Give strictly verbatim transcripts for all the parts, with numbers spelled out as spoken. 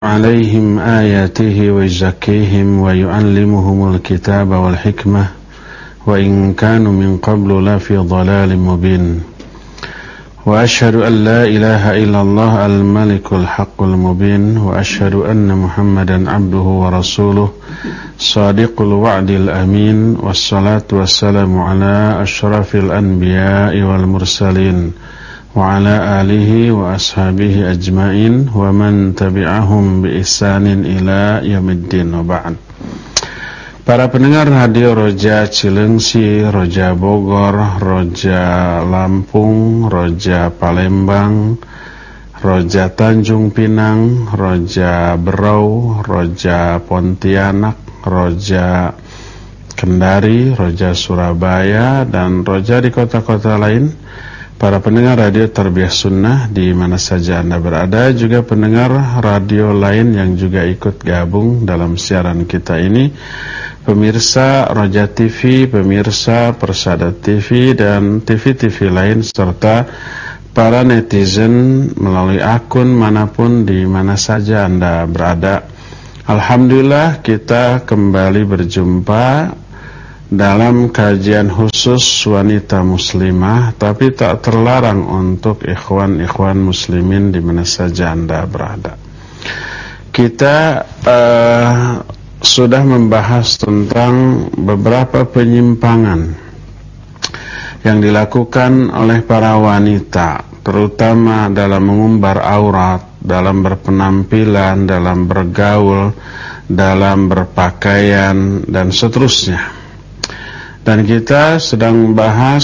عليهم آياته ويزكيهم ويعلمهم الكتاب والحكمة وإن كانوا من قبل لفي ضلال مبين وأشهد أن لا إله إلا الله الملك الحق المبين وأشهد أن محمدا عبده ورسوله صادق الوعد الأمين والصلاة والسلام على أشرف الأنبياء والمرسلين وعلى آله وأصحابه أجمعين ومن تبعهم بإحسان إلى يوم الدين وبعد. Para pendengar radio Roja Cilengsi, Roja Bogor, Roja Lampung, Roja Palembang, Roja Tanjung Pinang, Roja Berau, Roja Pontianak, Roja Kendari, Roja Surabaya, dan Roja di kota-kota lain. Para pendengar radio Tarbiyah Sunnah di mana saja Anda berada, juga pendengar radio lain yang juga ikut gabung dalam siaran kita ini, pemirsa Roja T V, pemirsa Persada T V dan T V-T V lain, serta para netizen melalui akun manapun di mana saja Anda berada. Alhamdulillah kita kembali berjumpa dalam kajian khusus wanita muslimah, tapi tak terlarang untuk ikhwan-ikhwan muslimin di mana saja Anda berada. Kita uh, sudah membahas tentang beberapa penyimpangan yang dilakukan oleh para wanita, terutama dalam mengumbar aurat, dalam berpenampilan, dalam bergaul, dalam berpakaian, dan seterusnya. Dan kita sedang membahas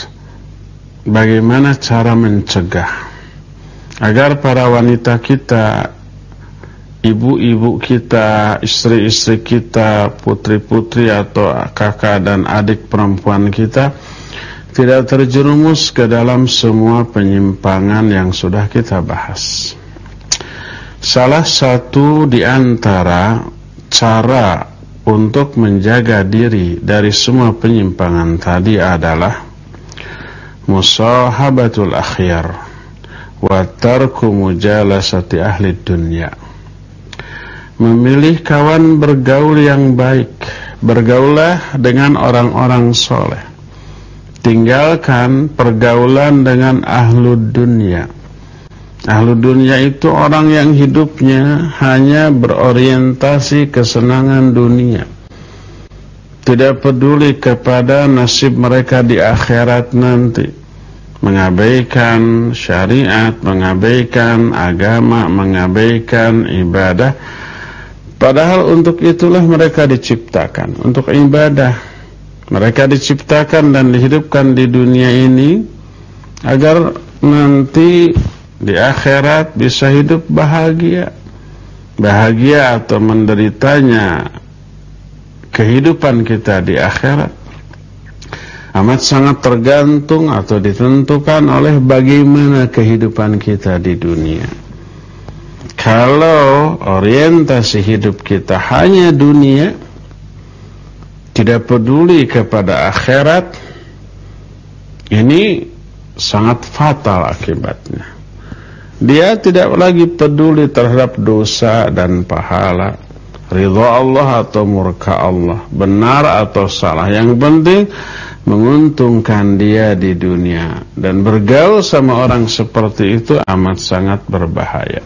bagaimana cara mencegah agar para wanita kita, ibu-ibu kita, istri-istri kita, putri-putri atau kakak dan adik perempuan kita tidak terjerumus ke dalam semua penyimpangan yang sudah kita bahas. Salah satu di antara cara untuk menjaga diri dari semua penyimpangan tadi adalah musahabatul akhyar wa tarku mujalasati ahli dunya. Memilih kawan bergaul yang baik. Bergaulah dengan orang-orang soleh. Tinggalkan pergaulan dengan ahlu dunya. Ahlu dunia itu orang yang hidupnya hanya berorientasi kesenangan dunia, tidak peduli kepada nasib mereka di akhirat nanti, mengabaikan syariat, mengabaikan agama, mengabaikan ibadah. Padahal untuk itulah mereka diciptakan, untuk ibadah. Mereka diciptakan dan dihidupkan di dunia ini agar nanti di akhirat bisa hidup bahagia. Bahagia atau menderitanya kehidupan kita di akhirat amat sangat tergantung atau ditentukan oleh bagaimana kehidupan kita di dunia. Kalau orientasi hidup kita hanya dunia, tidak peduli kepada akhirat, ini sangat fatal akibatnya. Dia tidak lagi peduli terhadap dosa dan pahala, ridha Allah atau murka Allah, benar atau salah. Yang penting menguntungkan dia di dunia. Dan bergaul sama orang seperti itu amat sangat berbahaya.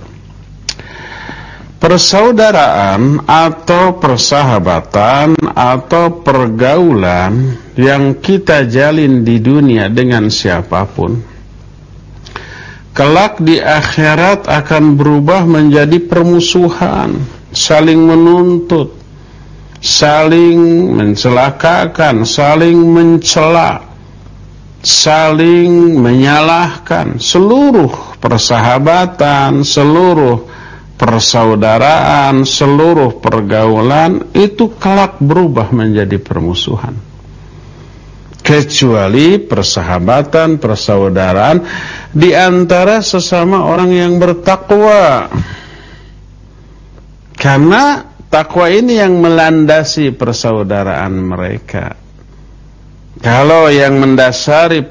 Persaudaraan atau persahabatan atau pergaulan yang kita jalin di dunia dengan siapapun, kelak di akhirat akan berubah menjadi permusuhan, saling menuntut, saling mencelakakan, saling mencela, saling menyalahkan. Seluruh persahabatan, seluruh persaudaraan, seluruh pergaulan itu kelak berubah menjadi permusuhan. Kecuali persahabatan, persaudaraan di antara sesama orang yang bertakwa. Karena takwa ini yang melandasi persaudaraan mereka. Kalau yang mendasari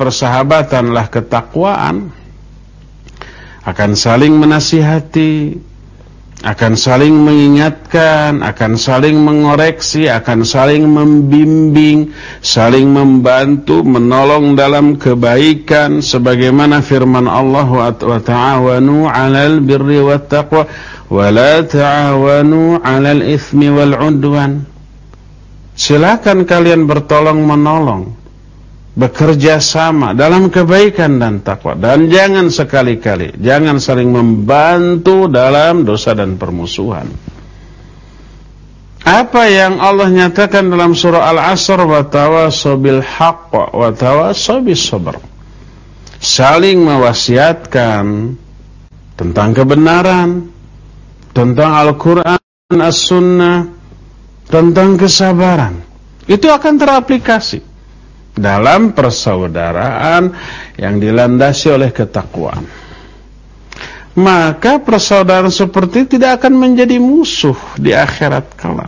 persahabatanlah ketakwaan, akan saling menasihati, akan saling mengingatkan, akan saling mengoreksi, akan saling membimbing, saling membantu, menolong dalam kebaikan, sebagaimana firman Allah, wa ta'awanu 'alal birri wat taqwa wa la ta'awanu 'alal itsmi wal 'udwan. Silakan kalian bertolong menolong, bekerja sama dalam kebaikan dan takwa, dan jangan sekali-kali, jangan saling membantu dalam dosa dan permusuhan. Apa yang Allah nyatakan dalam surah Al-Asr, wa tawassaw bil haqq wa tawassaw bis sabr. Saling mewasiatkan tentang kebenaran, tentang Al-Qur'an, As-Sunnah, tentang kesabaran. Itu akan teraplikasi dalam persaudaraan yang dilandasi oleh ketakwaan. Maka persaudaraan seperti itu tidak akan menjadi musuh di akhirat kelak.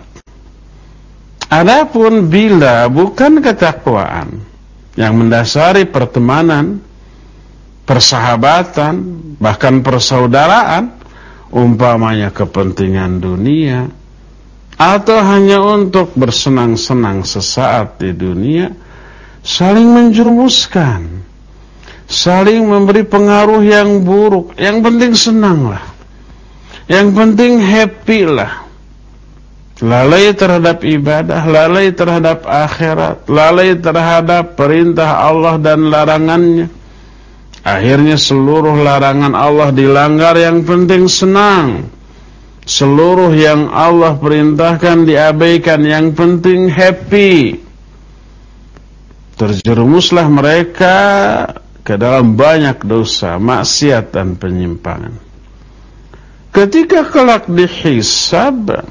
Adapun bila bukan ketakwaan yang mendasari pertemanan, persahabatan, bahkan persaudaraan, umpamanya kepentingan dunia atau hanya untuk bersenang-senang sesaat di dunia, saling menjerumuskan, saling memberi pengaruh yang buruk. Yang penting senanglah, yang penting happy lah. Lalai terhadap ibadah, lalai terhadap akhirat, lalai terhadap perintah Allah dan larangannya. Akhirnya seluruh larangan Allah dilanggar, yang penting senang. Seluruh yang Allah perintahkan diabaikan, yang penting happy. Terjerumuslah mereka ke dalam banyak dosa, maksiat dan penyimpangan. Ketika kelak dihisab,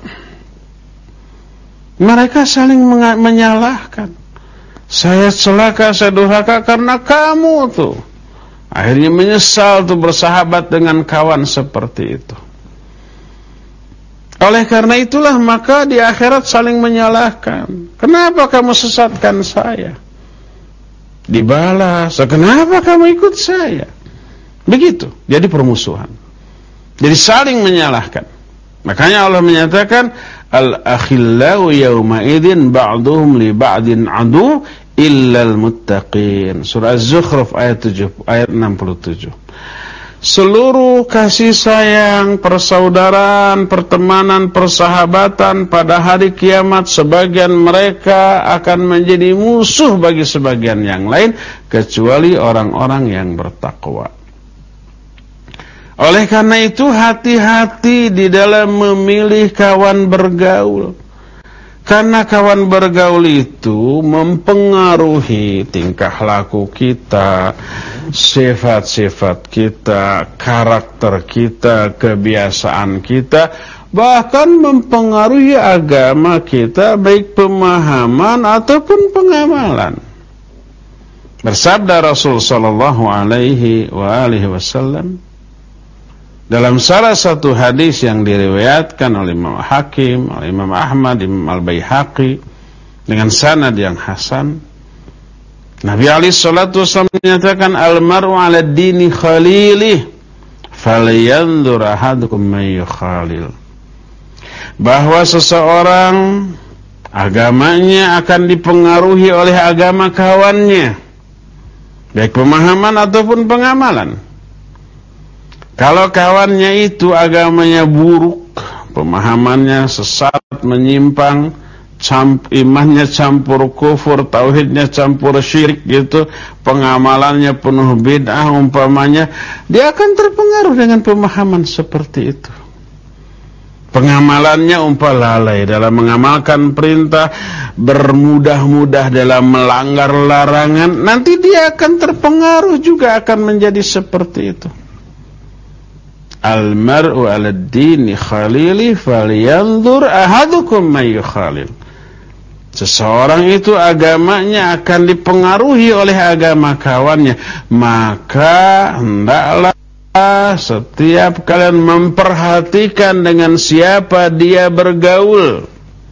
mereka saling menyalahkan. Saya celaka, saya durhaka karena kamu tuh. Akhirnya menyesal tuh bersahabat dengan kawan seperti itu. Oleh karena itulah maka di akhirat saling menyalahkan. Kenapa kamu sesatkan saya? Dibalas, kenapa kamu ikut saya? Begitu, jadi permusuhan. Jadi saling menyalahkan. Makanya Allah menyatakan, al-akhillau yawma idzin ba'duhum li ba'din adu illal muttaqin. Surah Az-Zukhruf ayat tujuh, ayat enam puluh tujuh. Seluruh kasih sayang, persaudaraan, pertemanan, persahabatan pada hari kiamat, sebagian mereka akan menjadi musuh bagi sebagian yang lain, kecuali orang-orang yang bertakwa. Oleh karena itu hati-hati di dalam memilih kawan bergaul. Karena kawan bergaul itu mempengaruhi tingkah laku kita, sifat-sifat kita, karakter kita, kebiasaan kita, bahkan mempengaruhi agama kita, baik pemahaman ataupun pengamalan. Bersabda Rasul sallallahu alaihi wa alihi wasallam dalam salah satu hadis yang diriwayatkan oleh Imam Hakim, oleh Imam Ahmad, Imam Al-Baihaqi dengan sanad yang hasan, Nabi alaihi salatu wasallam menyatakan, al-mar'u 'ala dini khalilih falyanzur ahadukum man yukhalil. Bahwa seseorang agamanya akan dipengaruhi oleh agama kawannya, baik pemahaman ataupun pengamalan. Kalau kawannya itu agamanya buruk, pemahamannya sesat, menyimpang, camp, imannya campur kufur, tauhidnya campur syirik gitu, pengamalannya penuh bid'ah umpamanya, dia akan terpengaruh dengan pemahaman seperti itu. Pengamalannya umpah lalai dalam mengamalkan perintah, bermudah-mudah dalam melanggar larangan, nanti dia akan terpengaruh juga, akan menjadi seperti itu. Al-mar'u 'ala ad-dini khalili falyanzur ahadukum man yukhalil. Seseorang itu agamanya akan dipengaruhi oleh agama kawannya, maka hendaklah setiap kalian memperhatikan dengan siapa dia bergaul.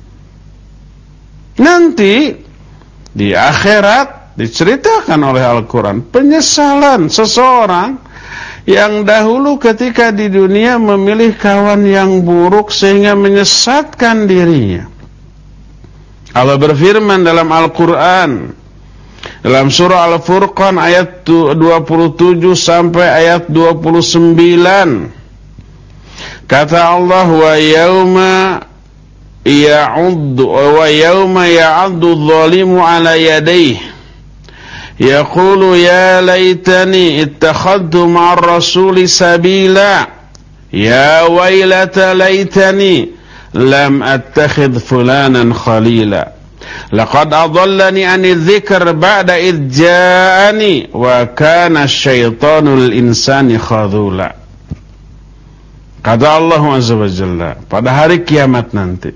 Nanti di akhirat diceritakan oleh Al-Quran penyesalan seseorang yang dahulu ketika di dunia memilih kawan yang buruk sehingga menyesatkan dirinya. Allah berfirman dalam Al-Quran, dalam surah Al-Furqan ayat dua puluh tujuh sampai ayat dua puluh sembilan. Kata Allah, wa yauma ya'uddu wa yauma ya'addu adh-dhalimu 'ala yadayhi yaqulu ya laitani ittakhadtu ma'ar rasuli sabila ya wailata laitani lam attakhidh fulanan khalila laqad adallani 'ani dzikr ba'da idh ja'ani wa kana asy-syaitanu lil insani khadhula. Kata Allah Azza wa Jalla, pada hari kiamat nanti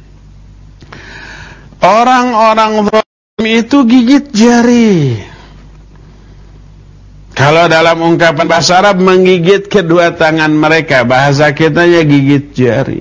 orang-orang zalim itu gigit jari. Kalau dalam ungkapan bahasa Arab, menggigit kedua tangan mereka, bahasa kitanya gigit jari.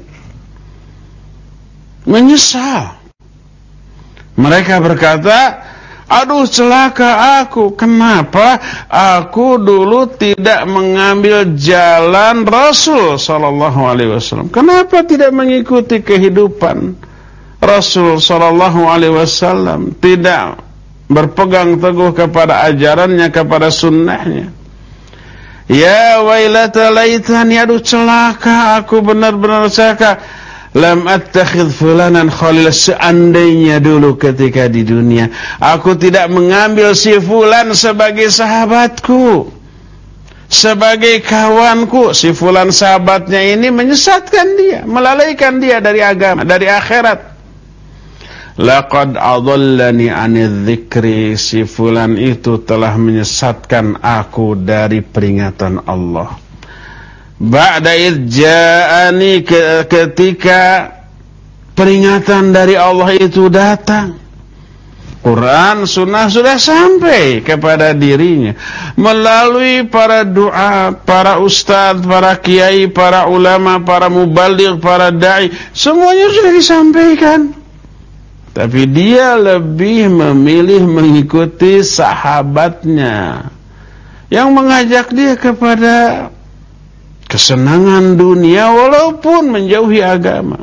Menyesal. Mereka berkata, aduh celaka aku, kenapa aku dulu tidak mengambil jalan Rasul sallallahu alaihi wasallam? Kenapa tidak mengikuti kehidupan Rasul sallallahu alaihi wasallam, tidak berpegang teguh kepada ajarannya, kepada sunnahnya? Ya wailata laitani, aduh celaka aku, benar-benar celaka. Lam attakhidh fulanan khalila, seandainya dulu ketika di dunia aku tidak mengambil si fulan sebagai sahabatku, sebagai kawanku. Si fulan sahabatnya ini menyesatkan dia, melalaikan dia dari agama, dari akhirat. Laqad adallani 'anil dzikri, si fulan itu telah menyesatkan aku dari peringatan Allah. Ba'da idh ja'ani, ketika peringatan dari Allah itu datang. Quran, sunnah sudah sampai kepada dirinya melalui para doa, para ustadz, para kiai, para ulama, para mubaligh, para da'i, semuanya sudah disampaikan. Tapi dia lebih memilih mengikuti sahabatnya yang mengajak dia kepada kesenangan dunia walaupun menjauhi agama.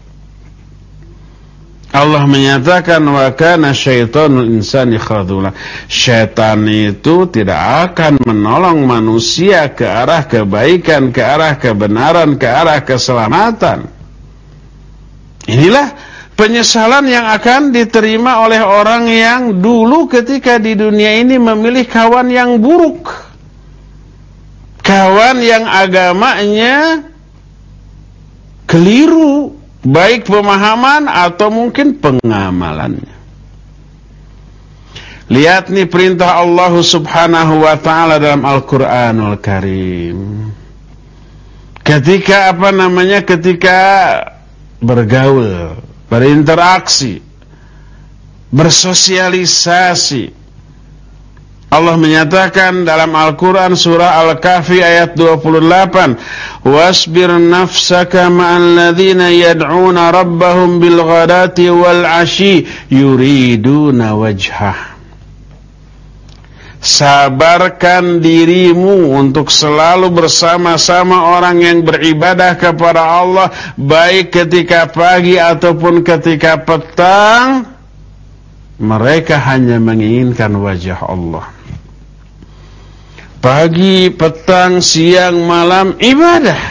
Allah menyatakan, wa kana syaitanul insani khadhula. Syaitan itu tidak akan menolong manusia ke arah kebaikan, ke arah kebenaran, ke arah keselamatan. Inilah penyesalan yang akan diterima oleh orang yang dulu ketika di dunia ini memilih kawan yang buruk, kawan yang agamanya keliru, baik pemahaman atau mungkin pengamalannya. Lihat nih perintah Allah Subhanahu wa ta'ala dalam Al-Quranul Karim. Ketika apa namanya, ketika bergaul, berinteraksi, bersosialisasi, Allah menyatakan dalam Al-Quran surah Al-Kahfi ayat dua puluh delapan, wasbir nafsaka ma'al ladzina yad'una rabbahum bil ghadati wal 'ashi yuriduna wajhah. Sabarkan dirimu untuk selalu bersama-sama orang yang beribadah kepada Allah, baik ketika pagi ataupun ketika petang. Mereka hanya menginginkan wajah Allah. Pagi, petang, siang, malam ibadah.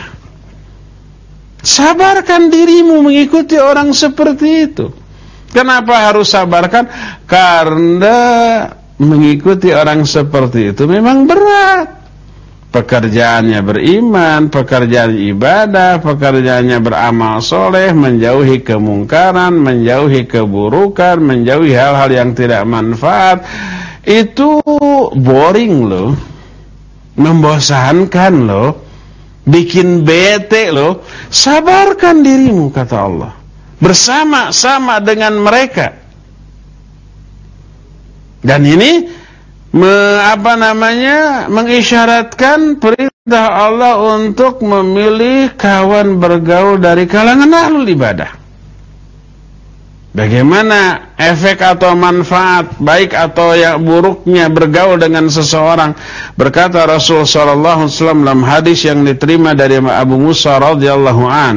Sabarkan dirimu mengikuti orang seperti itu. Kenapa harus sabarkan? Karena mengikuti orang seperti itu memang berat. Pekerjaannya beriman, pekerjaan ibadah, pekerjaannya beramal soleh, menjauhi kemungkaran, menjauhi keburukan, menjauhi hal-hal yang tidak manfaat. Itu boring loh, membosankan loh, bikin bete loh. Sabarkan dirimu, kata Allah, bersama-sama dengan mereka. Dan ini me, apa namanya mengisyaratkan perintah Allah untuk memilih kawan bergaul dari kalangan ahlul ibadah. Bagaimana efek atau manfaat baik atau yang buruknya bergaul dengan seseorang? Berkata Rasul sallallahu alaihi wasallam dalam hadis yang diterima dari Abu Musa radhiyallahu an,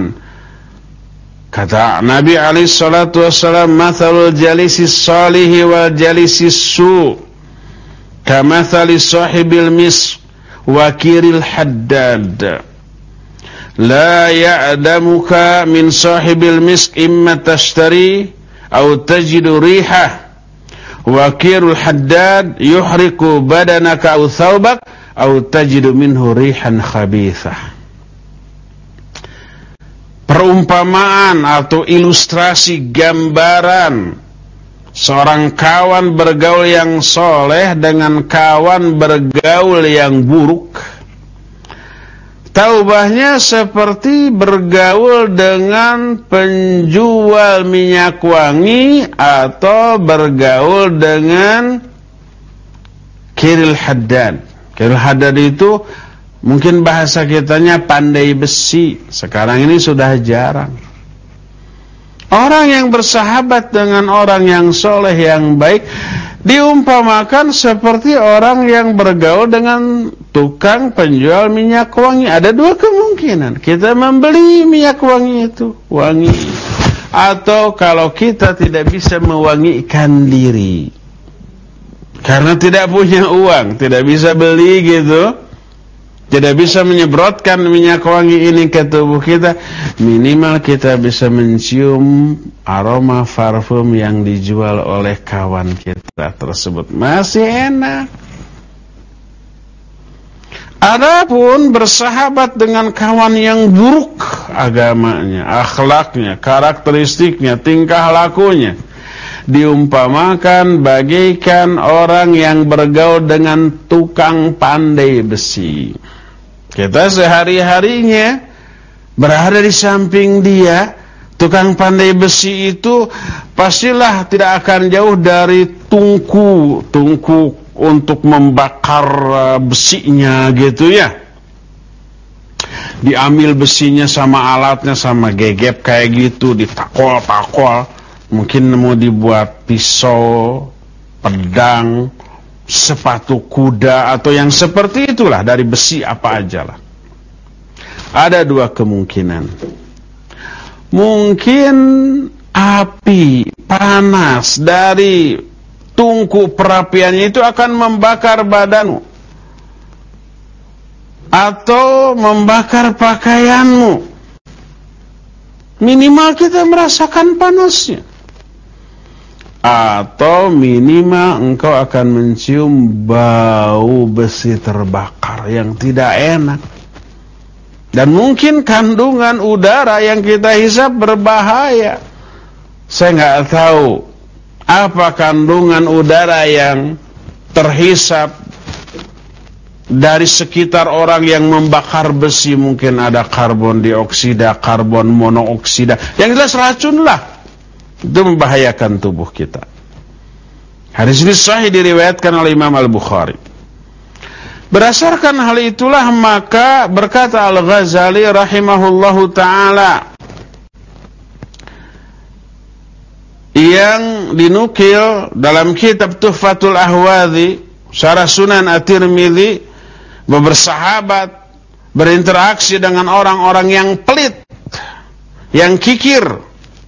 kata Nabi alaihi salatu wasallam, "Matsalul jalisis salihi wal jalisis su kamatsali sahibil mis wa kiril haddad. La ya'damuka min sahibil misk imma tashtari atau tajidu rihah, wa kirul haddad yuhriku badanaka aw thawbak atau tajidu minhu rihan khabithah." Perumpamaan atau ilustrasi gambaran seorang kawan bergaul yang soleh dengan kawan bergaul yang buruk, taubahnya seperti bergaul dengan penjual minyak wangi atau bergaul dengan kiril haddad. Kiril haddad itu mungkin bahasa kitanya pandai besi. Sekarang ini sudah jarang. Orang yang bersahabat dengan orang yang soleh, yang baik, diumpamakan seperti orang yang bergaul dengan tukang penjual minyak wangi. Ada dua kemungkinan. Kita membeli minyak wangi itu, wangi. Atau kalau kita tidak bisa mewangikan diri, karena tidak punya uang, tidak bisa beli gitu, tidak bisa menyebrotkan minyak wangi ini ke tubuh kita, minimal kita bisa mencium aroma parfum yang dijual oleh kawan kita tersebut. Masih enak. Adapun bersahabat dengan kawan yang buruk agamanya, akhlaknya, karakteristiknya, tingkah lakunya, diumpamakan bagaikan orang yang bergaul dengan tukang pandai besi. Kita sehari-harinya berada di samping dia. Tukang pandai besi itu pastilah tidak akan jauh dari tungku, tungku untuk membakar besinya gitu ya. Diambil besinya sama alatnya, sama gegep kayak gitu, ditakol-takol. Mungkin mau dibuat pisau, pedang, sepatu kuda, atau yang seperti itulah, dari besi apa aja lah. Ada dua kemungkinan. Mungkin api panas dari tungku perapiannya itu akan membakar badanmu, atau membakar pakaianmu. Minimal kita merasakan panasnya. Atau minimal engkau akan mencium bau besi terbakar yang tidak enak. Dan mungkin kandungan udara yang kita hisap berbahaya. Saya nggak tahu apa kandungan udara yang terhisap dari sekitar orang yang membakar besi. Mungkin ada karbon dioksida, karbon monoksida, yang jelas racun lah. Itu membahayakan tubuh kita. Hadis ini sahih diriwayatkan oleh Imam Al-Bukhari. Berdasarkan hal itulah maka berkata Al-Ghazali rahimahullahu ta'ala, yang dinukil dalam kitab Tuhfatul Ahwadhi, Syarah Sunan At-Tirmidzi, bersahabat, berinteraksi dengan orang-orang yang pelit, yang kikir,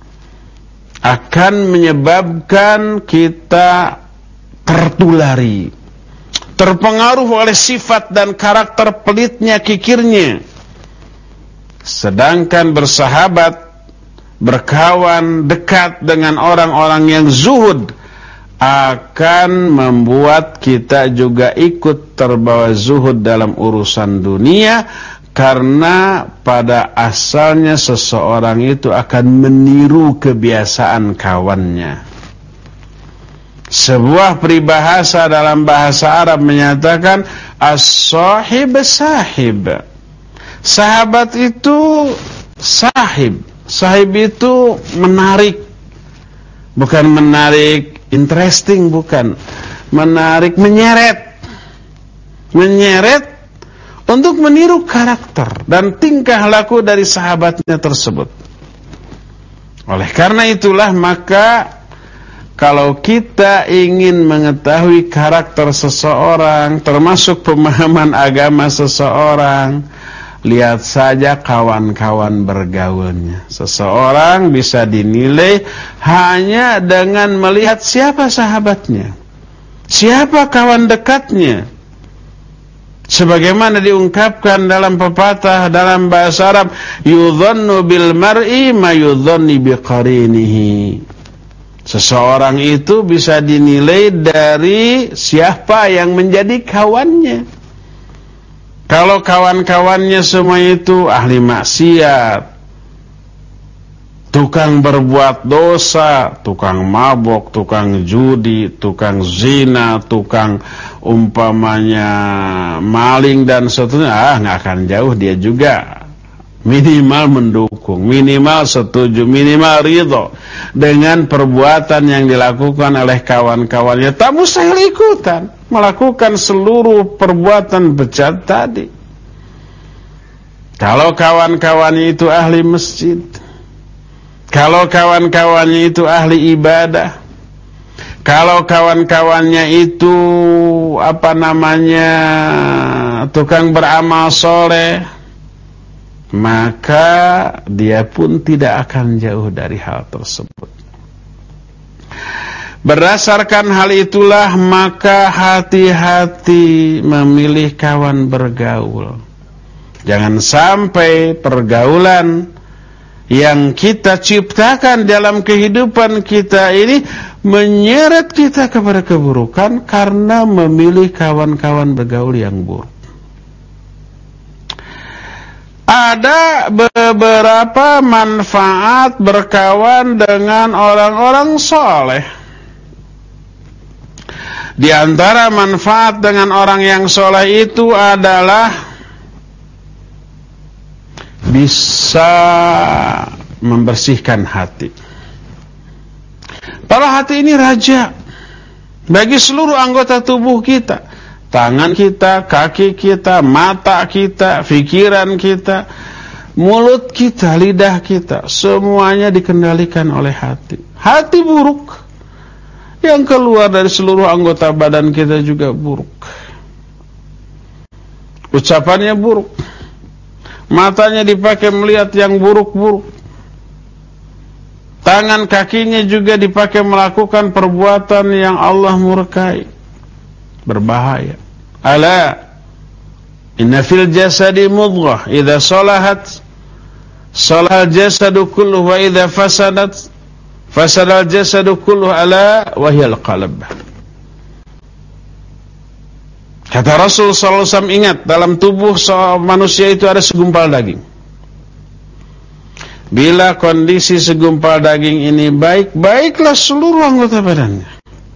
akan menyebabkan kita tertulari, terpengaruh oleh sifat dan karakter pelitnya, kikirnya. Sedangkan bersahabat, berkawan dekat dengan orang-orang yang zuhud akan membuat kita juga ikut terbawa zuhud dalam urusan dunia, karena pada asalnya seseorang itu akan meniru kebiasaan kawannya. Sebuah peribahasa dalam bahasa Arab menyatakan as-sahib sahib. Sahabat itu sahib. Sahib itu menarik. Bukan menarik interesting, bukan. Menarik, menyeret. Menyeret untuk meniru karakter dan tingkah laku dari sahabatnya tersebut. Oleh karena itulah maka kalau kita ingin mengetahui karakter seseorang, termasuk pemahaman agama seseorang, lihat saja kawan-kawan bergaulnya. Seseorang bisa dinilai hanya dengan melihat siapa sahabatnya, siapa kawan dekatnya. Sebagaimana diungkapkan dalam pepatah dalam bahasa Arab, yudhannu bil mar'i ma yudhanni biqarinihi. Seseorang itu bisa dinilai dari siapa yang menjadi kawannya. Kalau kawan-kawannya semua itu ahli maksiat, tukang berbuat dosa, tukang mabok, tukang judi, tukang zina, tukang umpamanya maling dan seterusnya, ah nggak akan jauh dia juga. Minimal mendukung, minimal setuju, minimal ridho dengan perbuatan yang dilakukan oleh kawan-kawannya. Tak mustahil ikutan melakukan seluruh perbuatan bejat tadi. Kalau kawan-kawannya itu ahli masjid, kalau kawan-kawannya itu ahli ibadah, kalau kawan-kawannya itu apa namanya tukang beramal soleh, maka dia pun tidak akan jauh dari hal tersebut. Berdasarkan hal itulah maka hati-hati memilih kawan bergaul. Jangan sampai pergaulan yang kita ciptakan dalam kehidupan kita ini menyeret kita kepada keburukan karena memilih kawan-kawan bergaul yang buruk. Ada beberapa manfaat berkawan dengan orang-orang soleh. Di antara manfaat dengan orang yang soleh itu adalah bisa membersihkan hati. Para hati ini raja bagi seluruh anggota tubuh kita. Tangan kita, kaki kita, mata kita, pikiran kita, mulut kita, lidah kita, semuanya dikendalikan oleh hati. Hati buruk, yang keluar dari seluruh anggota badan kita juga buruk. Ucapannya buruk, matanya dipakai melihat yang buruk-buruk, tangan kakinya juga dipakai melakukan perbuatan yang Allah murkai, berbahaya. Ala inna fil jasadi mudghah idza salahat salahal jasadu kulluhu wa idza fasadat fasadal jasadu kulluhu ala wa hiyal qalb. Kata Rasul sallallahu alaihi wasallam, ingat, dalam tubuh manusia itu ada segumpal daging. Bila kondisi segumpal daging ini baik, baiklah seluruh anggota badannya.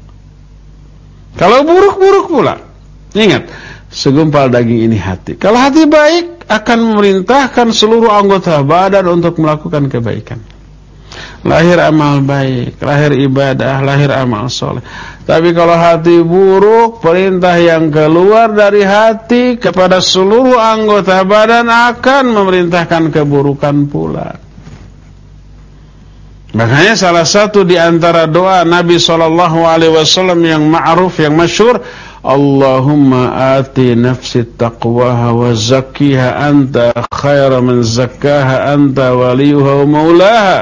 Kalau buruk-buruk pula, ingat, segumpal daging ini hati. Kalau hati baik, akan memerintahkan seluruh anggota badan untuk melakukan kebaikan. Lahir amal baik, lahir ibadah, lahir amal soleh. Tapi kalau hati buruk, perintah yang keluar dari hati kepada seluruh anggota badan akan memerintahkan keburukan pula. Makanya salah satu di antara doa Nabi shallallahu alaihi wasallam yang ma'ruf, yang masyhur, Allahumma ati nafsi taqwaha wa zakkiha anta khaira man zakkaha anta waliyuha wa maulaha.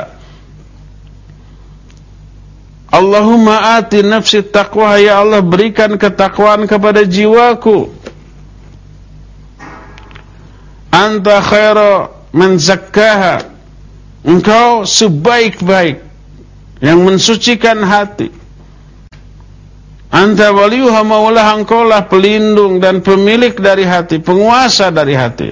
Allahumma ati nafsi taqwaha, ya Allah berikan ketakwaan kepada jiwaku. Anta khaira man zakkaha, engkau sebaik-baik yang mensucikan hati. Anta waliyuha maulah, engkaulah pelindung dan pemilik dari hati, penguasa dari hati.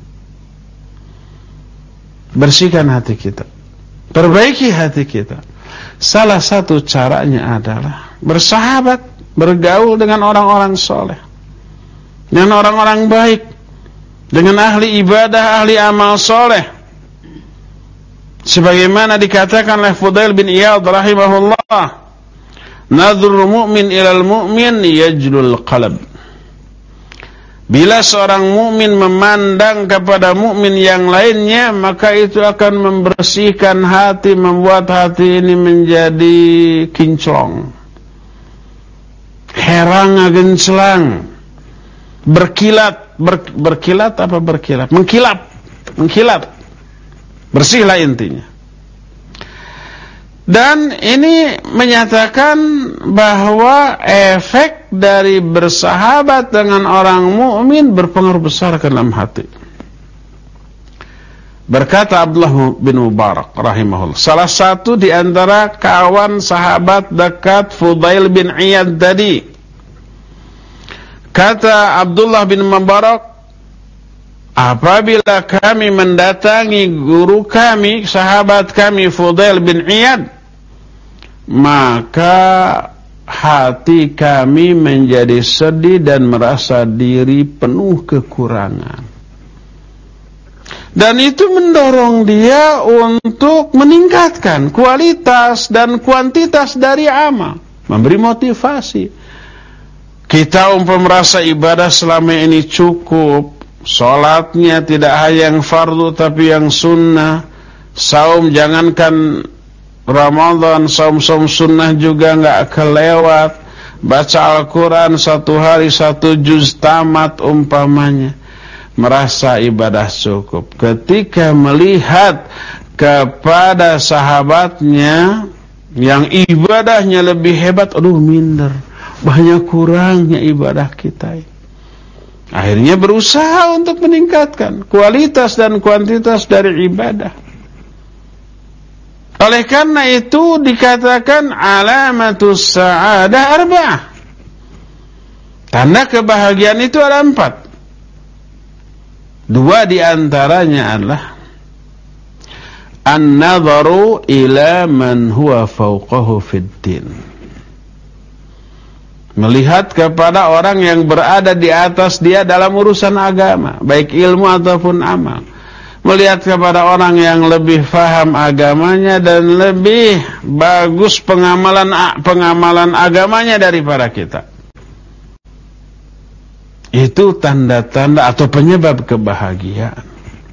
Bersihkan hati kita, perbaiki hati kita. Salah satu caranya adalah bersahabat, bergaul dengan orang-orang soleh, dengan orang-orang baik, dengan ahli ibadah, ahli amal soleh. Sebagaimana dikatakan oleh Fudail bin Iyad rahimahullah, nadhrul mu'min ilal mu'min yajlul qalb. Bila seorang mukmin memandang kepada mukmin yang lainnya, maka itu akan membersihkan hati, membuat hati ini menjadi kinclong, herang genclang, berkilat, ber, berkilat apa berkilat? Mengkilap, mengkilap, bersihlah intinya. Dan ini menyatakan bahwa efek dari bersahabat dengan orang mukmin berpengaruh besar ke dalam hati. Berkata Abdullah bin Mubarak rahimahullah, salah satu di antara kawan sahabat dekat Fudail bin Iyad tadi, kata Abdullah bin Mubarak, apabila kami mendatangi guru kami, sahabat kami Fudail bin Iyad, maka hati kami menjadi sedih dan merasa diri penuh kekurangan. Dan itu mendorong dia untuk meningkatkan kualitas dan kuantitas dari amal, memberi motivasi. Kita umpam merasa ibadah selama ini cukup, sholatnya tidak hanya yang fardu tapi yang sunnah, saum jangankan Ramadan, saum-saum sunnah juga enggak kelewat, baca Al-Quran satu hari satu juz tamat umpamanya, merasa ibadah cukup. Ketika melihat kepada sahabatnya yang ibadahnya lebih hebat, aduh minder, banyak kurangnya ibadah kita. Akhirnya berusaha untuk meningkatkan kualitas dan kuantitas dari ibadah. Oleh karena itu dikatakan alamatus sa'adah arba'ah. Tanda kebahagiaan itu ada empat. Dua diantaranya adalah an-nadharu ila man huwa fawqahu fid din. Melihat kepada orang yang berada di atas dia dalam urusan agama, baik ilmu ataupun amal. Melihat kepada orang yang lebih faham agamanya dan lebih bagus pengamalan pengamalan agamanya daripada kita. Itu tanda-tanda atau penyebab kebahagiaan.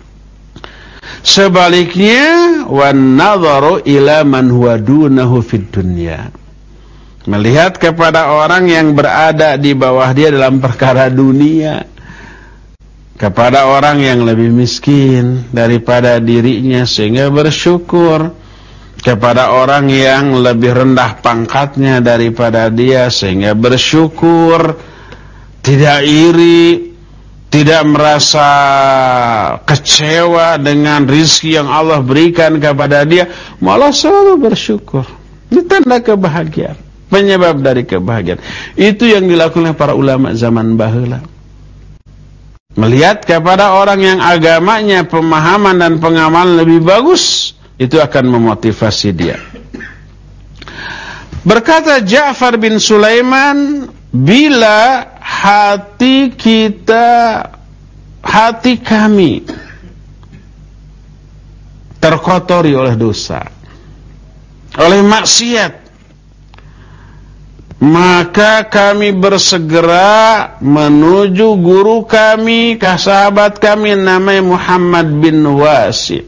Sebaliknya, wan nadharu ila man huwa dunahu fid dunya. Melihat kepada orang yang berada di bawah dia dalam perkara dunia, kepada orang yang lebih miskin daripada dirinya sehingga bersyukur, kepada orang yang lebih rendah pangkatnya daripada dia sehingga bersyukur, tidak iri, tidak merasa kecewa dengan rizki yang Allah berikan kepada dia, malah selalu bersyukur. Ini tanda kebahagiaan, penyebab dari kebahagiaan. Itu yang dilakukan oleh para ulama zaman baheula. Melihat kepada orang yang agamanya, pemahaman dan pengamalan lebih bagus, itu akan memotivasi dia. Berkata Ja'far bin Sulaiman, bila hati kita, hati kami terkotori oleh dosa, oleh maksiat, maka kami bersegera menuju guru kami, sahabat kami namanya Muhammad bin Wasi.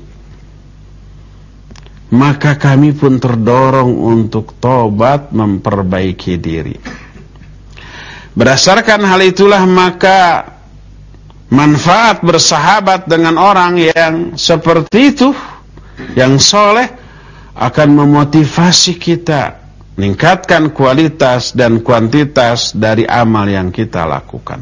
Maka kami pun terdorong untuk tobat, memperbaiki diri. Berdasarkan hal itulah maka manfaat bersahabat dengan orang yang seperti itu, yang soleh, akan memotivasi kita meningkatkan kualitas dan kuantitas dari amal yang kita lakukan.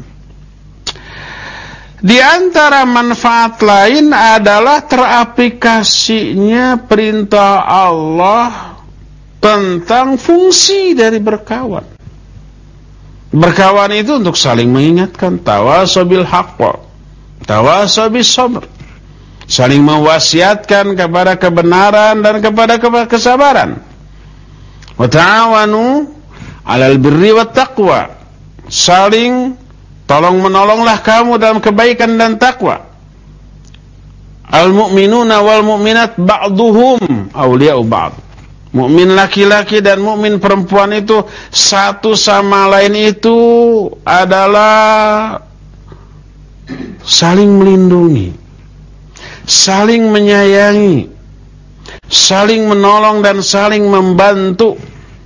Di antara manfaat lain adalah teraplikasinya perintah Allah tentang fungsi dari berkawan. Berkawan itu untuk saling mengingatkan, tawasabil haqq, tawasabil sabr, saling mewasiatkan kepada kebenaran dan kepada kesabaran. Wa ta'awanu 'alal birri wat taqwa, saling tolong menolonglah kamu dalam kebaikan dan takwa. Al mu'minuna wal mu'minat ba'duhum awliya'u ba'd. Mukmin laki-laki dan mukmin perempuan itu satu sama lain itu adalah saling melindungi, saling menyayangi, saling menolong dan saling membantu.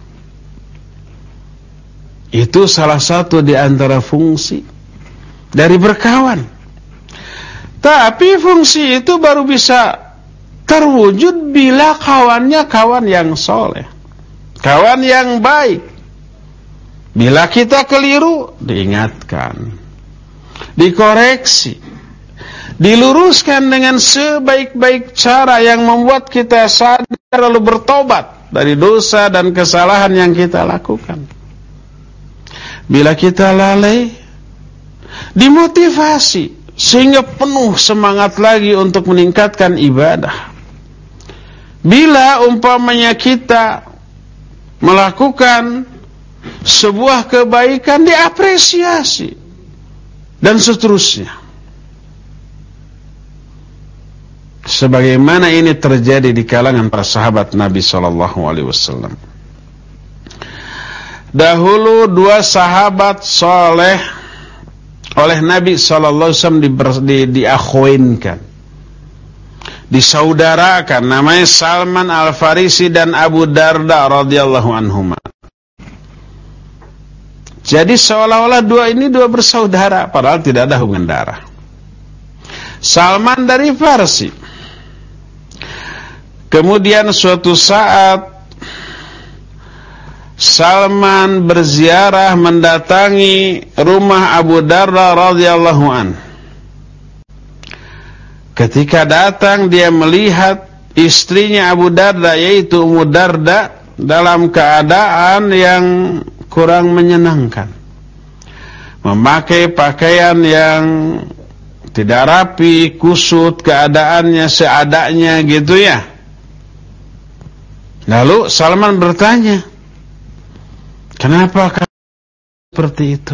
Itu salah satu di antara fungsi dari berkawan. Tapi fungsi itu baru bisa terwujud bila kawannya kawan yang soleh, kawan yang baik. Bila kita keliru, diingatkan, dikoreksi, diluruskan dengan sebaik-baik cara yang membuat kita sadar lalu bertobat dari dosa dan kesalahan yang kita lakukan. Bila kita lalai, dimotivasi sehingga penuh semangat lagi untuk meningkatkan ibadah. Bila umpamanya kita melakukan sebuah kebaikan, diapresiasi dan seterusnya. Sebagaimana ini terjadi di kalangan para sahabat Nabi shallallahu alaihi wasallam. Dahulu dua sahabat soleh oleh Nabi shallallahu alaihi wasallam di, di, diakhwinkan, disaudarakan, namanya Salman Al-Farisi dan Abu Darda radhiyallahu anhuma. Jadi seolah-olah dua ini dua bersaudara, padahal tidak ada hubungan darah. Salman dari Farsi. Kemudian suatu saat Salman berziarah mendatangi rumah Abu Darda radhiyallahu an. Ketika datang, dia melihat istrinya Abu Darda, yaitu Ummu Darda, dalam keadaan yang kurang menyenangkan, memakai pakaian yang tidak rapi, kusut, keadaannya seadanya gitu ya. Lalu Salman bertanya, kenapa kamu seperti itu?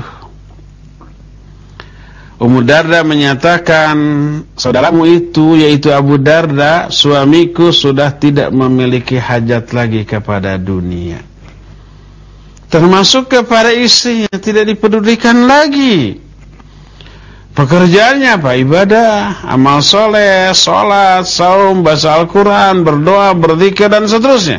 Ummu Darda menyatakan, saudaramu itu, yaitu Abu Darda, suamiku sudah tidak memiliki hajat lagi kepada dunia, termasuk kepada istrinya, tidak dipedulikan lagi. Pekerjaannya apa? Ibadah, amal soleh, sholat, saum, baca Al-Quran, berdoa, berzikir, dan seterusnya.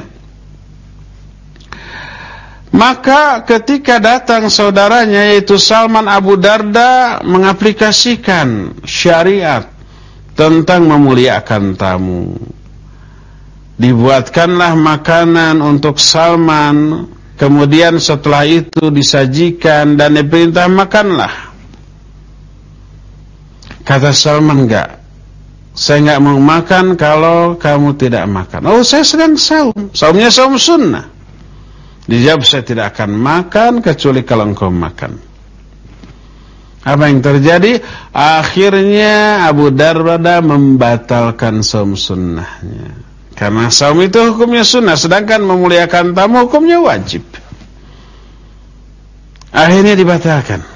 Maka ketika datang saudaranya, yaitu Salman, Abu Darda mengaplikasikan syariat tentang memuliakan tamu. Dibuatkanlah makanan untuk Salman, kemudian setelah itu disajikan dan diperintah makanlah. Kata Salman, enggak, saya enggak mau makan kalau kamu tidak makan. Oh, saya sedang saum, saumnya saum sunnah. Dijawab, saya tidak akan makan kecuali kalau engkau makan. Apa yang terjadi? Akhirnya Abu Darda membatalkan saum sunnahnya, karena saum itu hukumnya sunnah, sedangkan memuliakan tamu hukumnya wajib. Akhirnya dibatalkan.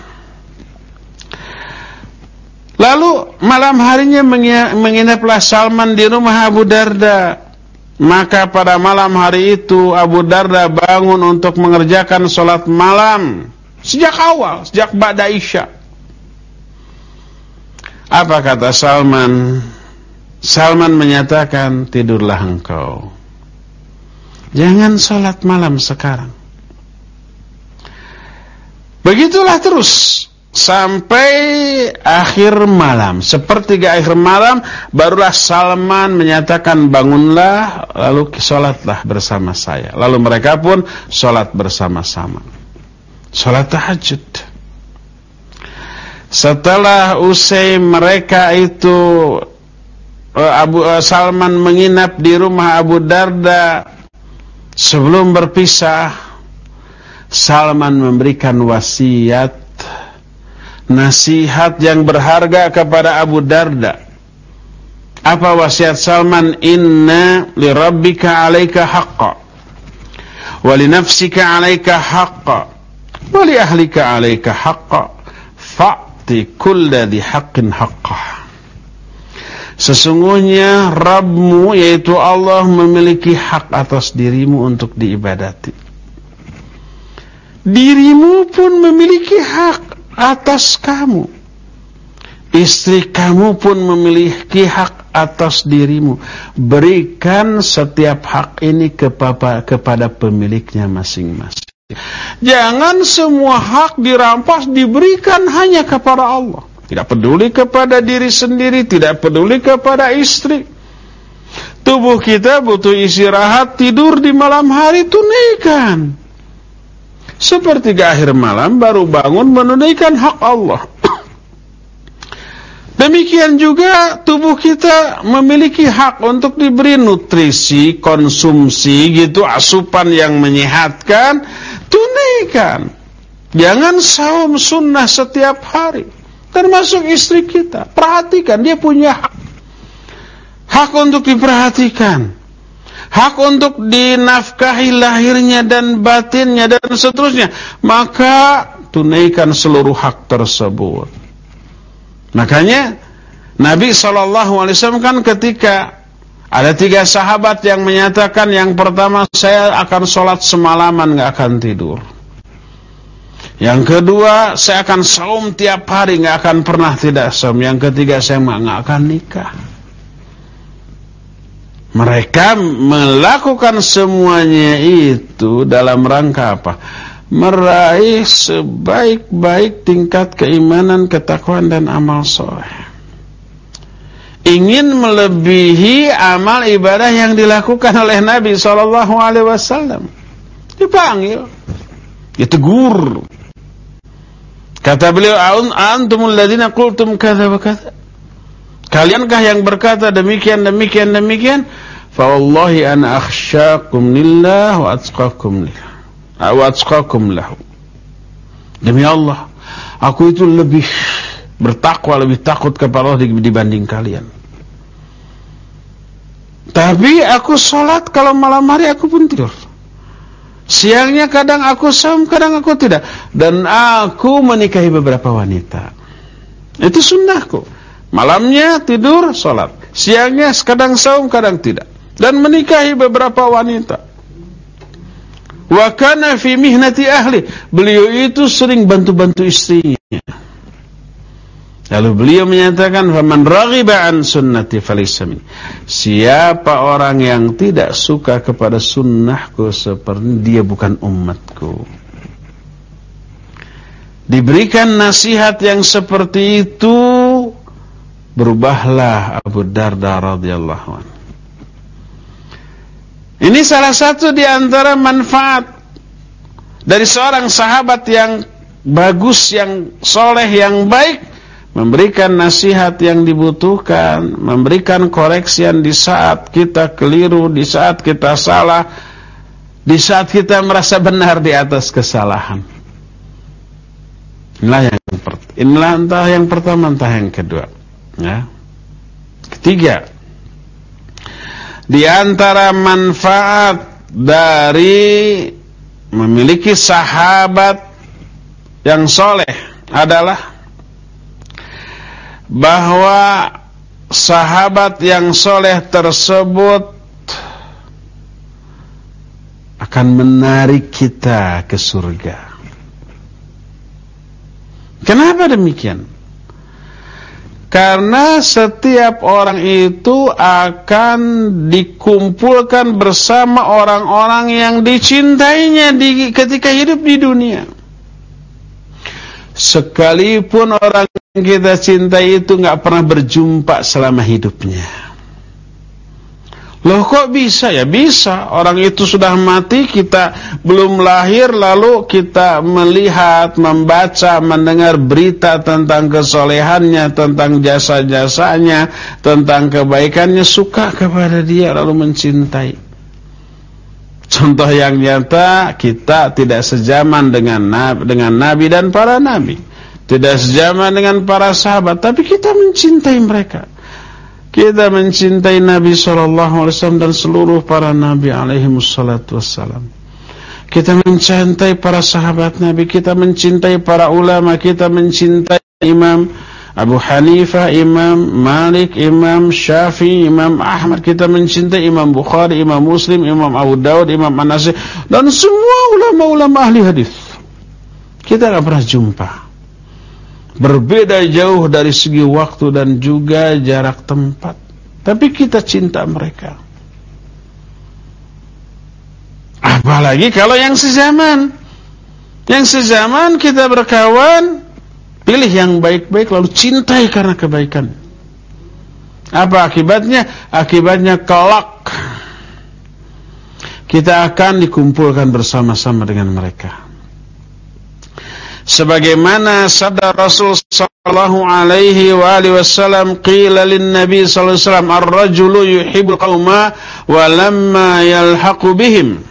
Lalu malam harinya menginaplah Salman di rumah Abu Darda. Maka pada malam hari itu Abu Darda bangun untuk mengerjakan sholat malam sejak awal, sejak ba'da isya. Apa kata Salman? Salman menyatakan, tidurlah engkau, jangan sholat malam sekarang. Begitulah terus sampai akhir malam, sepertiga akhir malam, barulah Salman menyatakan, bangunlah, lalu sholatlah bersama saya. Lalu mereka pun sholat bersama-sama, sholat tahajud. Setelah usai mereka itu, Abu Salman menginap di rumah Abu Darda. Sebelum berpisah, Salman memberikan wasiat, nasihat yang berharga kepada Abu Darda. Apa wasiat Salman? Inna li rabbika alaika haqqa, wa li nafsika alaika haqqa, wa li ahlika alaika haqqa, fa'ti kulla dhi haqqin haqqah. Sesungguhnya Rabbmu, yaitu Allah, memiliki hak atas dirimu untuk diibadati. Dirimu pun memiliki hak atas kamu. Istri kamu pun memiliki hak atas dirimu. Berikan setiap hak ini kepada, kepada pemiliknya masing-masing. Jangan semua hak dirampas diberikan hanya kepada Allah. Tidak peduli kepada diri sendiri, tidak peduli kepada istri. Tubuh kita butuh istirahat, tidur di malam hari, tunaikan. Sepertiga akhir malam baru bangun, menunaikan hak Allah. Demikian juga tubuh kita memiliki hak untuk diberi nutrisi, konsumsi gitu, asupan yang menyehatkan, tunaikan. Jangan saum sunnah setiap hari. Termasuk istri kita, perhatikan, dia punya hak. Hak untuk diperhatikan, hak untuk dinafkahi lahirnya dan batinnya dan seterusnya. Maka tunaikan seluruh hak tersebut. Makanya Nabi shallallahu alaihi wasallam kan ketika ada tiga sahabat yang menyatakan, yang pertama, saya akan sholat semalaman gak akan tidur. Yang kedua, saya akan saum tiap hari gak akan pernah tidak saum. Yang ketiga, saya gak akan nikah. Mereka melakukan semuanya itu dalam rangka apa? Meraih sebaik-baik tingkat keimanan, ketakwaan dan amal soleh. Ingin melebihi amal ibadah yang dilakukan oleh Nabi shallallahu alaihi wasallam. Dipanggil, ditegur. Kata beliau, antumul ladzina qultum kadza wa kadza. Kaliankah yang berkata demikian, demikian, demikian? Fa wallahi ana akhsyakum lillah wa atqakum lahu. Awatqakum lahu. Demi Allah, aku itu lebih bertakwa, lebih takut kepada Allah dibanding kalian. Tapi aku sholat, kalau malam hari aku pun tidur. Siangnya kadang aku saum, kadang aku tidak. Dan aku menikahi beberapa wanita. Itu sunnahku. Malamnya tidur, sholat. Siangnya kadang saum, kadang tidak. Dan menikahi beberapa wanita. Wa kana fi mihnati ahli. Beliau itu sering bantu-bantu istrinya. Lalu beliau menyatakan, faman raghiba an sunnati falaysa minni. Siapa orang yang tidak suka kepada sunnahku, seperti dia bukan umatku. Diberikan nasihat yang seperti itu, berubahlah Abu Darda radhiyallahu anhu. Ini salah satu di antara manfaat dari seorang sahabat yang bagus, yang soleh, yang baik, memberikan nasihat yang dibutuhkan, memberikan koreksian di saat kita keliru, di saat kita salah, di saat kita merasa benar di atas kesalahan. Inilah yang pertama, inilah entah yang pertama, entah yang kedua. Ya. Ketiga, di antara manfaat dari memiliki sahabat yang soleh adalah bahwa sahabat yang soleh tersebut akan menarik kita ke surga. Kenapa demikian? Karena setiap orang itu akan dikumpulkan bersama orang-orang yang dicintainya di, ketika hidup di dunia. Sekalipun orang yang kita cintai itu gak pernah berjumpa selama hidupnya. Loh kok bisa? Ya bisa. Orang itu sudah mati, kita belum lahir, lalu kita melihat, membaca, mendengar berita tentang kesolehannya, tentang jasa-jasanya, tentang kebaikannya, suka kepada dia, lalu mencintai. Contoh yang nyata, kita tidak sejaman dengan nabi, dengan nabi dan para nabi, tidak sejaman dengan para sahabat, tapi kita mencintai mereka. Kita mencintai Nabi shallallahu alaihi wasallam dan seluruh para nabi alaihi wassalatu wassalam. Kita mencintai para sahabat Nabi, kita mencintai para ulama, kita mencintai Imam Abu Hanifah, Imam Malik, Imam Syafi'i, Imam Ahmad, kita mencintai Imam Bukhari, Imam Muslim, Imam Abu Dawud, Imam An-Nasai, dan semua ulama-ulama ahli hadis. Kita tidak pernah jumpa, berbeda jauh dari segi waktu dan juga jarak tempat, tapi kita cinta mereka. Apalagi kalau yang sezaman. Yang sezaman kita berkawan, pilih yang baik-baik lalu cintai karena kebaikan. Apa akibatnya? Akibatnya kelak kita akan dikumpulkan bersama-sama dengan mereka. Sebagaimana sabda Rasul sallallahu alaihi wa alihi wasallam, qila lin nabi sallallahu alaihi wasallam, ar-rajulu yuhibbul qauma wa lamma yalhaqu bihim.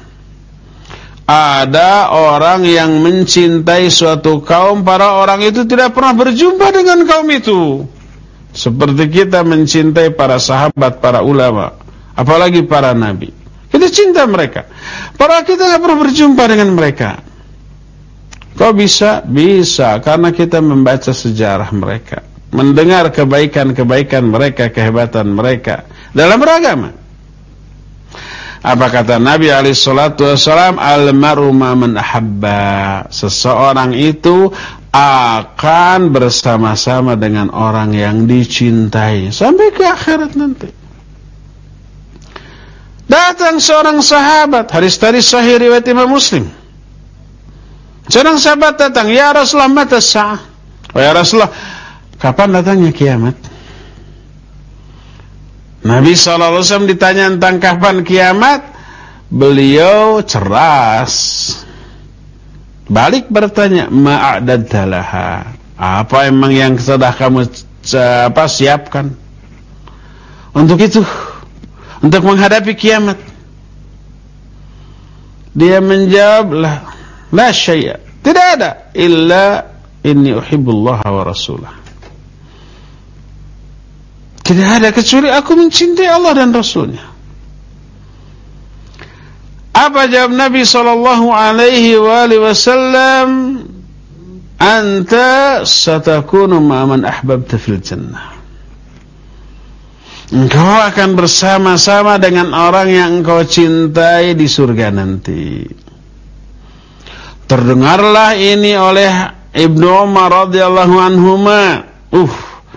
Ada orang yang mencintai suatu kaum, para orang itu tidak pernah berjumpa dengan kaum itu. Seperti kita mencintai para sahabat, para ulama, apalagi para nabi. Kita cinta mereka. Para kita tidak pernah berjumpa dengan mereka. Kok bisa? Bisa, karena kita membaca sejarah mereka, mendengar kebaikan-kebaikan mereka, kehebatan mereka dalam beragama. Apa kata Nabi alaihi salatu wassalam? Al-mar'u ma man ahabba. Seseorang itu akan bersama-sama dengan orang yang dicintai sampai ke akhirat nanti. Datang seorang sahabat, hadis tadi sahih riwayat Imam Muslim. Seorang sahabat datang, ya Rasulullah, mata sa'ah? Oh ya Rasulullah, kapan datangnya kiamat? Nabi shallallahu alaihi wasallam ditanya tentang kapan kiamat, beliau ceras. Balik bertanya, ma'adadta laha? Apa emang yang sudah kamu apa, siapkan untuk itu, untuk menghadapi kiamat? Dia menjawab, la La syai'a, tidak ada, illa inni uhibbullaha wa rasulah. Tidak ada kecuali aku mencintai Allah dan Rasulnya. Apa jawab Nabi sallallahu alaihi wa alihi wasallam? Anta satakunu ma'aman ahbabta fil jannah. Engkau akan bersama-sama dengan orang yang engkau cintai di surga nanti. Terdengarlah ini oleh Ibnu Umar radhiyallahu anhuma. Uh,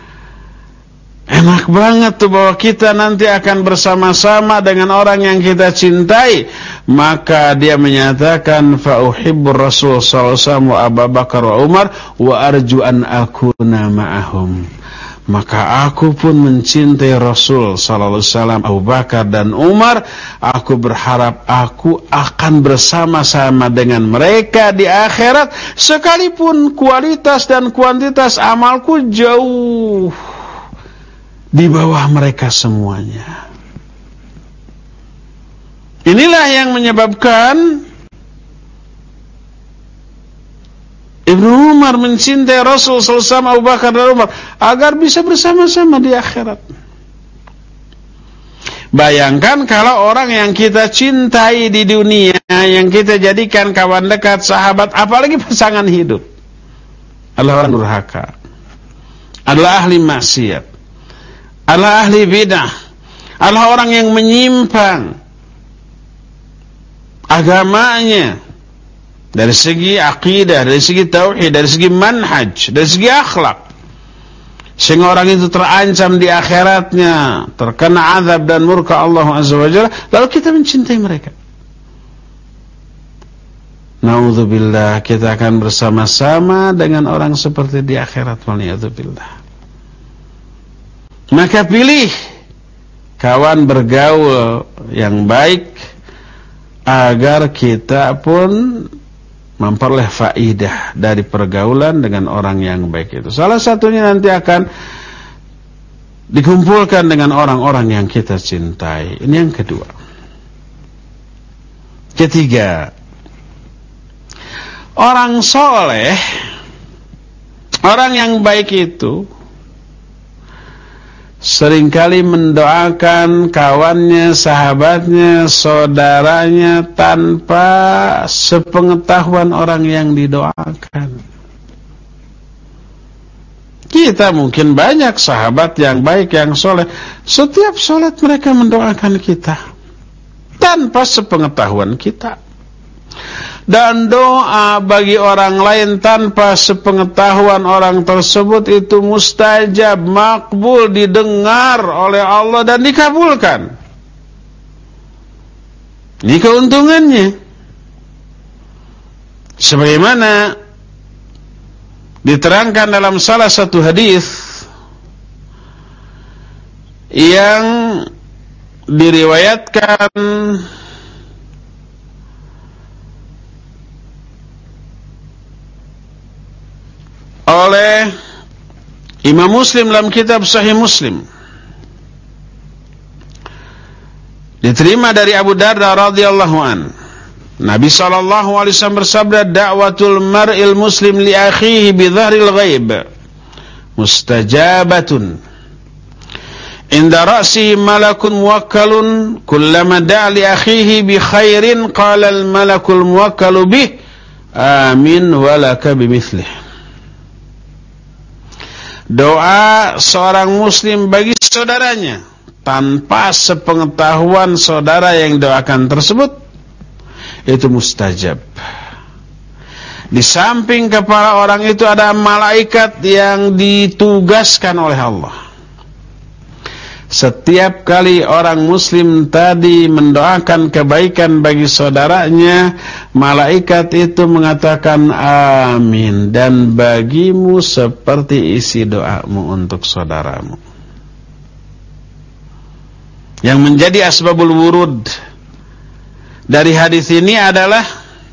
enak banget tuh bahwa kita nanti akan bersama-sama dengan orang yang kita cintai. Maka dia menyatakan, fa uhibbur Rasul sallallahu alaihi wasallam wa Abu Bakar wa Umar wa arju an akuna ma'ahum. Maka aku pun mencintai Rasul sallallahu alaihi wasallam, Abu Bakar dan Umar. Aku berharap aku akan bersama-sama dengan mereka di akhirat, sekalipun kualitas dan kuantitas amalku jauh di bawah mereka semuanya. Inilah yang menyebabkan Ibnu Umar mencintai Rasul sallallahu alaihi wasallam, Abu Bakar dan Umar, agar bisa bersama-sama di akhirat. Bayangkan kalau orang yang kita cintai di dunia, yang kita jadikan kawan dekat, sahabat, apalagi pasangan hidup, adalah orang durhaka, adalah ahli maksiat, adalah ahli bidah, adalah orang yang menyimpang agamanya, dari segi akidah, dari segi tauhid, dari segi manhaj, dari segi akhlak, sehingga orang itu terancam di akhiratnya, terkena azab dan murka Allah Azza wa Jalla, lalu kita mencintai mereka. Na'udzubillah, kita akan bersama-sama dengan orang seperti di akhirat. Waliyadzubillah. Maka pilih kawan bergaul yang baik, agar kita pun memperoleh faidah dari pergaulan dengan orang yang baik itu. Salah satunya nanti akan dikumpulkan dengan orang-orang yang kita cintai. Ini yang kedua. Ketiga, orang soleh, orang yang baik itu seringkali mendoakan kawannya, sahabatnya, saudaranya tanpa sepengetahuan orang yang didoakan. Kita mungkin banyak sahabat yang baik, yang soleh, setiap sholat mereka mendoakan kita tanpa sepengetahuan kita. Dan doa bagi orang lain tanpa sepengetahuan orang tersebut itu mustajab, makbul, didengar oleh Allah dan dikabulkan. Ini keuntungannya. Sebagaimana diterangkan dalam salah satu hadis yang diriwayatkan oleh Imam Muslim dalam kitab Sahih Muslim, diterima dari Abu Darda radhiyallahu an. Nabi sallallahu alaihi wasallam bersabda, da'watul mar'il muslim li akhihi bi dhahril ghaib mustajabatun inda ra'sihi malakun muwakkalun kullama da'a li akhihi bi khairin qala al malakul muwakkalu bih amin walaka bimithlih. Doa seorang muslim bagi saudaranya tanpa sepengetahuan saudara yang doakan tersebut itu mustajab. Di samping kepala orang itu ada malaikat yang ditugaskan oleh Allah. Setiap kali orang muslim tadi mendoakan kebaikan bagi saudaranya, malaikat itu mengatakan amin, dan bagimu seperti isi doamu untuk saudaramu. Yang menjadi asbabul wurud dari hadis ini adalah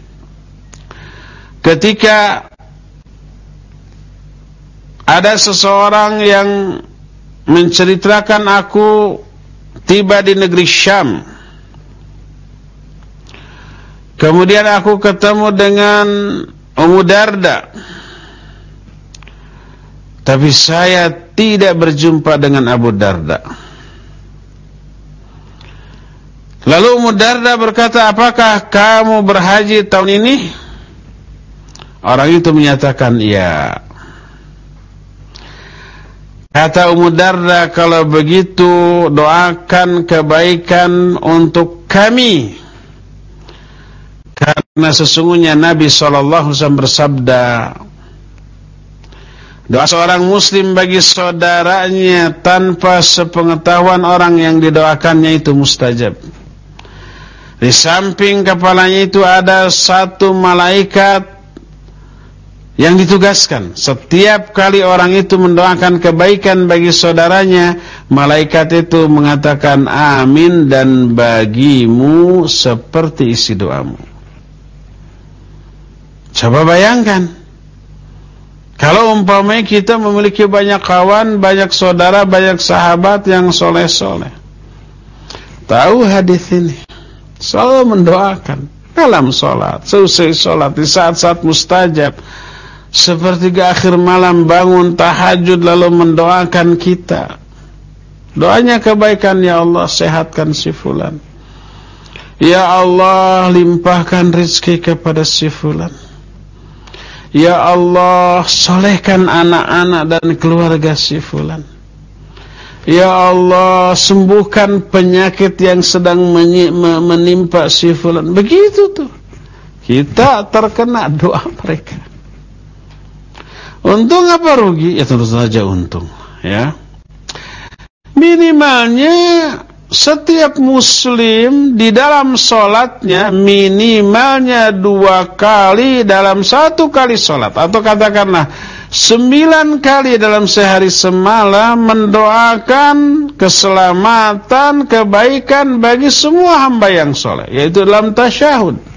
ketika ada seseorang yang menceritakan, aku tiba di negeri Syam, kemudian aku ketemu dengan Ummu Darda, tapi saya tidak berjumpa dengan Abu Darda. Lalu Ummu Darda berkata, apakah kamu berhaji tahun ini? Orang itu menyatakan iya. Kata Ummu Darda, kalau begitu doakan kebaikan untuk kami, karena sesungguhnya Nabi shallallahu alaihi wasallam bersabda, doa seorang muslim bagi saudaranya tanpa sepengetahuan orang yang didoakannya itu mustajab. Di samping kepalanya itu ada satu malaikat yang ditugaskan. Setiap kali orang itu mendoakan kebaikan bagi saudaranya, malaikat itu mengatakan amin, dan bagimu seperti isi doamu. Coba bayangkan, kalau umpamanya kita memiliki banyak kawan, banyak saudara, banyak sahabat yang soleh-soleh, tahu hadis ini, selalu mendoakan dalam sholat, selesai sholat, di saat-saat mustajab, sepertiga akhir malam bangun tahajud lalu mendoakan kita. Doanya kebaikan, ya Allah sehatkan si fulan, ya Allah limpahkan rezeki kepada si fulan, ya Allah solehkan anak-anak dan keluarga si fulan, ya Allah sembuhkan penyakit yang sedang menimpa si fulan. Begitu tuh kita terkena doa mereka. Untung apa rugi? Ya tentu saja untung, ya. Minimalnya setiap muslim di dalam sholatnya minimalnya dua kali dalam satu kali sholat, atau katakanlah sembilan kali dalam sehari semalam mendoakan keselamatan, kebaikan bagi semua hamba yang soleh, yaitu dalam tasyahud.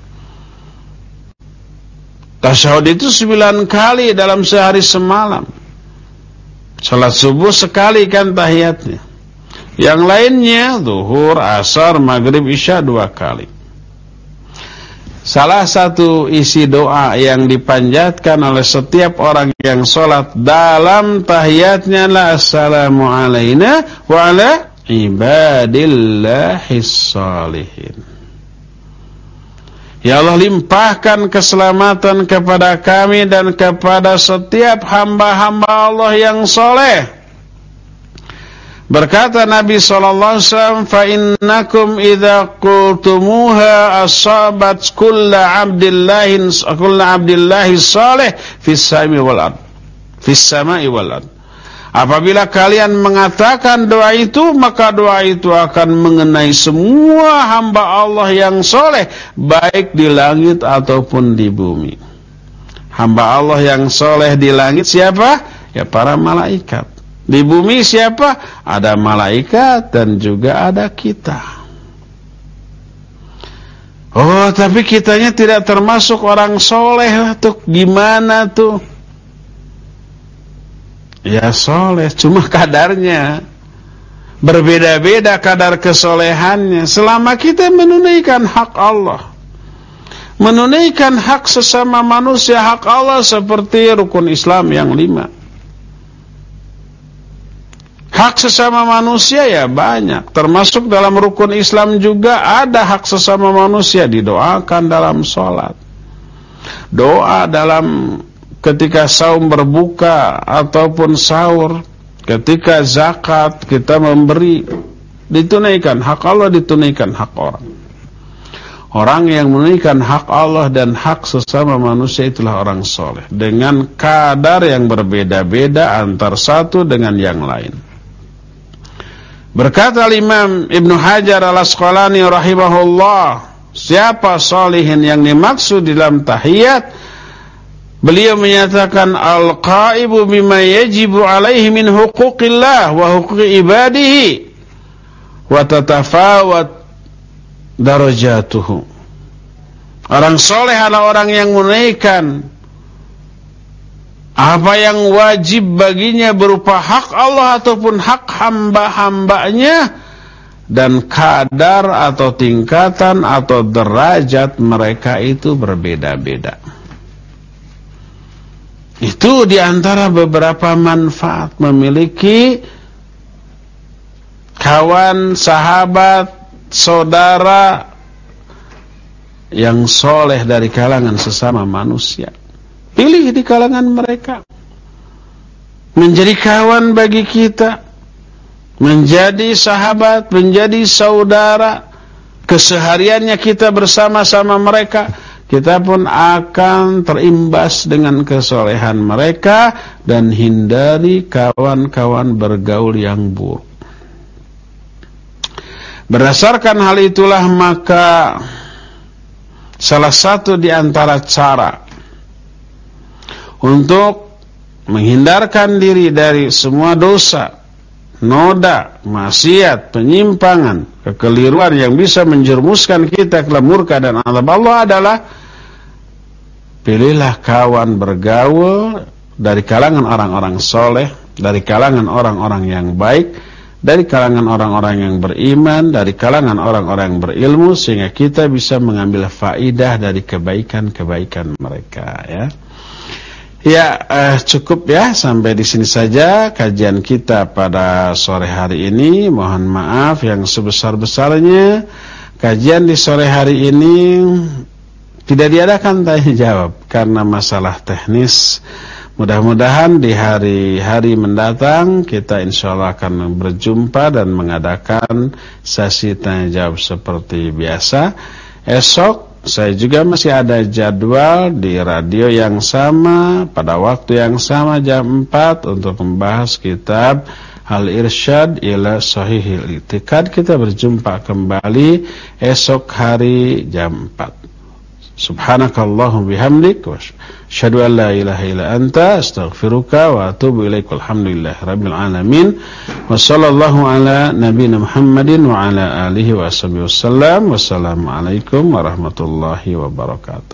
Tasyahud itu sembilan kali dalam sehari semalam. Salat subuh sekali kan tahiyatnya. Yang lainnya zuhur, asar, maghrib, isya dua kali. Salah satu isi doa yang dipanjatkan oleh setiap orang yang sholat dalam tahiyatnya la assalamu alaina wa ala ibadillahis shalihin. Ya Allah limpahkan keselamatan kepada kami dan kepada setiap hamba-hamba Allah yang soleh. Berkata Nabi sallallahu alaihi wasallam, "Fa innakum idza qultumuha asabat kullu 'abdillahin kullu 'abdillahi salih fis sami wal ard." Fis samai wal ard. Apabila kalian mengatakan doa itu, maka doa itu akan mengenai semua hamba Allah yang soleh, baik di langit ataupun di bumi. Hamba Allah yang soleh di langit siapa? Ya para malaikat. Di bumi siapa? Ada malaikat dan juga ada kita. Oh, tapi kitanya tidak termasuk orang soleh tuh. Gimana tuh? Ya soleh, cuma kadarnya. Berbeda-beda kadar kesolehannya. Selama kita menunaikan hak Allah, menunaikan hak sesama manusia, hak Allah seperti rukun Islam yang lima. Hak sesama manusia ya banyak. Termasuk dalam rukun Islam juga ada hak sesama manusia. Didoakan dalam sholat, doa dalam ketika saum berbuka ataupun sahur, ketika zakat kita memberi, ditunaikan hak Allah, ditunaikan hak orang. Orang yang menunaikan hak Allah dan hak sesama manusia itulah orang soleh, dengan kadar yang berbeda-beda antar satu dengan yang lain. Berkata Imam Ibnu Hajar Al-Asqalani rahimahullah, siapa solihin yang dimaksud dalam tahiyat? Beliau menyatakan, al-qaibu bima yajibu alaihi min huquqillah wa huquqi ibadihi wa tatafawat darajatuhu. Orang soleh adalah orang yang menunaikan apa yang wajib baginya berupa hak Allah ataupun hak hamba-hambanya, dan kadar atau tingkatan atau derajat mereka itu berbeda-beda. Itu diantara beberapa manfaat memiliki kawan, sahabat, saudara yang soleh dari kalangan sesama manusia. Pilih di kalangan mereka, menjadi kawan bagi kita, menjadi sahabat, menjadi saudara. Kesehariannya kita bersama-sama mereka, kita pun akan terimbas dengan kesolehan mereka, dan hindari kawan-kawan bergaul yang buruk. Berdasarkan hal itulah maka salah satu di antara cara untuk menghindarkan diri dari semua dosa, noda, maksiat, penyimpangan, kekeliruan yang bisa menjerumuskan kita ke murka dan azab Allah adalah pilihlah kawan bergaul dari kalangan orang-orang soleh, dari kalangan orang-orang yang baik, dari kalangan orang-orang yang beriman, dari kalangan orang-orang yang berilmu, sehingga kita bisa mengambil faidah dari kebaikan-kebaikan mereka. Ya, ya eh, cukup ya, sampai di sini saja kajian kita pada sore hari ini. Mohon maaf yang sebesar-besarnya, kajian di sore hari ini tidak diadakan tanya jawab karena masalah teknis. Mudah-mudahan di hari-hari mendatang kita insya Allah akan berjumpa dan mengadakan sesi tanya jawab seperti biasa. Esok saya juga masih ada jadwal di radio yang sama pada waktu yang sama jam empat untuk membahas kitab Al-Irsyad ila Sahihil I'tiqad. Kita berjumpa kembali esok hari jam empat. Subhanakallahum bihamdik wa asyhadu an la ilaha illa anta astaghfiruka wa atubu ilaik. Alhamdulillahi rabbil alamin. Wa sallallahu ala nabiyyina Muhammadin wa ala alihi wa sahbihi wasallam. Wassalamu alaikum warahmatullahi wabarakatuh.